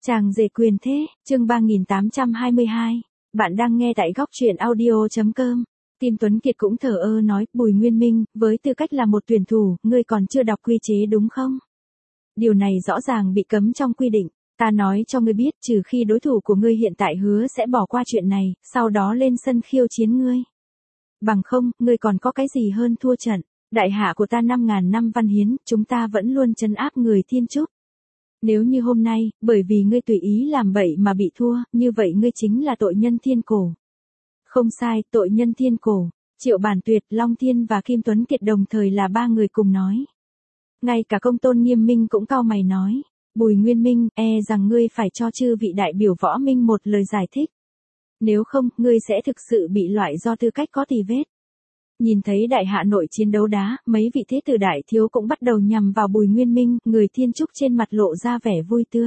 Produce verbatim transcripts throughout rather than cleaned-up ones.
Chàng rể quyền thế, chương ba nghìn tám trăm hai mươi hai. Bạn đang nghe tại góc truyện audio.com. Tim Tuấn Kiệt cũng thờ ơ nói, Bùi Nguyên Minh, với tư cách là một tuyển thủ, ngươi còn chưa đọc quy chế đúng không? Điều này rõ ràng bị cấm trong quy định. Ta nói cho ngươi biết, trừ khi đối thủ của ngươi hiện tại hứa sẽ bỏ qua chuyện này, sau đó lên sân khiêu chiến ngươi. Bằng không, ngươi còn có cái gì hơn thua trận. Đại hạ của ta năm ngàn năm văn hiến, chúng ta vẫn luôn trấn áp người Thiên Trúc. Nếu như hôm nay, bởi vì ngươi tùy ý làm bậy mà bị thua, như vậy ngươi chính là tội nhân thiên cổ. Không sai, tội nhân thiên cổ. Triệu Bản Tuyệt, Long Thiên và Kim Tuấn Kiệt đồng thời là ba người cùng nói. Ngay cả Công Tôn Nghiêm Minh cũng cau mày nói. Bùi Nguyên Minh, e rằng ngươi phải cho chư vị đại biểu võ minh một lời giải thích. Nếu không, ngươi sẽ thực sự bị loại do tư cách có tì vết. Nhìn thấy đại hạ nội chiến đấu đá, mấy vị thế tử đại thiếu cũng bắt đầu nhằm vào Bùi Nguyên Minh, người Thiên Trúc trên mặt lộ ra vẻ vui tươi.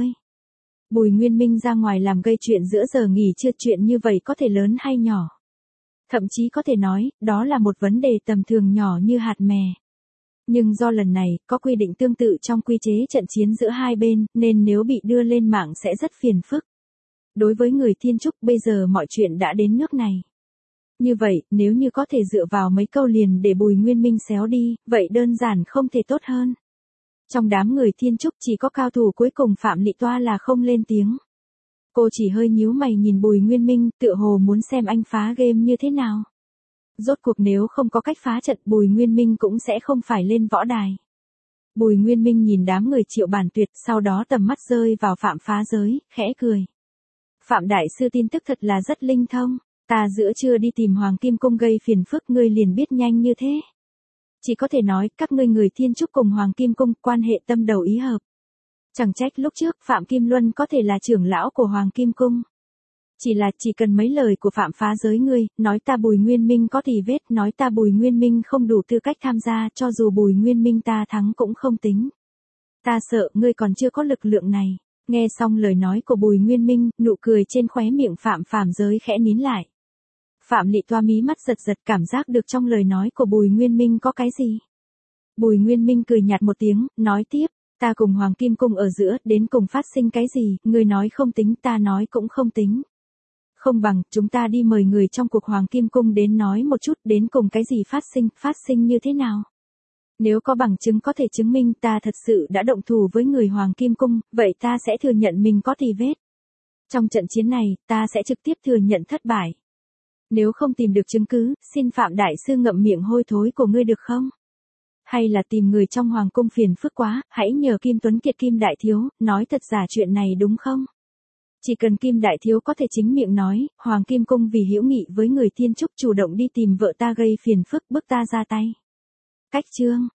Bùi Nguyên Minh ra ngoài làm gây chuyện giữa giờ nghỉ trưa, chuyện như vậy có thể lớn hay nhỏ. Thậm chí có thể nói, đó là một vấn đề tầm thường nhỏ như hạt mè. Nhưng do lần này, có quy định tương tự trong quy chế trận chiến giữa hai bên, nên nếu bị đưa lên mạng sẽ rất phiền phức. Đối với người Thiên Trúc bây giờ mọi chuyện đã đến nước này. Như vậy, nếu như có thể dựa vào mấy câu liền để Bùi Nguyên Minh xéo đi, vậy đơn giản không thể tốt hơn. Trong đám người Thiên Trúc chỉ có cao thủ cuối cùng Phạm Lị Toa là không lên tiếng. Cô chỉ hơi nhíu mày nhìn Bùi Nguyên Minh, tựa hồ muốn xem anh phá game như thế nào. Rốt cuộc nếu không có cách phá trận, Bùi Nguyên Minh cũng sẽ không phải lên võ đài. Bùi Nguyên Minh nhìn đám người Triệu Bản Tuyệt, sau đó tầm mắt rơi vào Phạm Phá Giới, khẽ cười. Phạm Đại Sư tin tức thật là rất linh thông. Ta giữa trưa đi tìm Hoàng Kim Cung gây phiền phức, ngươi liền biết nhanh như thế. Chỉ có thể nói, các ngươi người Thiên Trúc cùng Hoàng Kim Cung quan hệ tâm đầu ý hợp. Chẳng trách lúc trước Phạm Kim Luân có thể là trưởng lão của Hoàng Kim Cung. Chỉ là chỉ cần mấy lời của Phạm Phá Giới ngươi, nói ta Bùi Nguyên Minh có tì vết, nói ta Bùi Nguyên Minh không đủ tư cách tham gia, cho dù Bùi Nguyên Minh ta thắng cũng không tính. Ta sợ ngươi còn chưa có lực lượng này. Nghe xong lời nói của Bùi Nguyên Minh, nụ cười trên khóe miệng Phạm Phàm Giới khẽ nín lại. Phạm Lị Toa mí mắt giật giật, cảm giác được trong lời nói của Bùi Nguyên Minh có cái gì. Bùi Nguyên Minh cười nhạt một tiếng, nói tiếp, ta cùng Hoàng Kim Cung ở giữa, đến cùng phát sinh cái gì, người nói không tính, ta nói cũng không tính. Không bằng, chúng ta đi mời người trong cuộc Hoàng Kim Cung đến nói một chút, đến cùng cái gì phát sinh, phát sinh như thế nào. Nếu có bằng chứng có thể chứng minh ta thật sự đã động thủ với người Hoàng Kim Cung, vậy ta sẽ thừa nhận mình có tì vết. Trong trận chiến này, ta sẽ trực tiếp thừa nhận thất bại. Nếu không tìm được chứng cứ, xin Phạm Đại Sư ngậm miệng hôi thối của ngươi được không? Hay là tìm người trong Hoàng Cung phiền phức quá, hãy nhờ Kim Tuấn Kiệt Kim Đại Thiếu, nói thật giả chuyện này đúng không? Chỉ cần Kim Đại Thiếu có thể chính miệng nói, Hoàng Kim Cung vì hữu nghị với người Thiên Trúc chủ động đi tìm vợ ta gây phiền phức bức ta ra tay. Cách chương,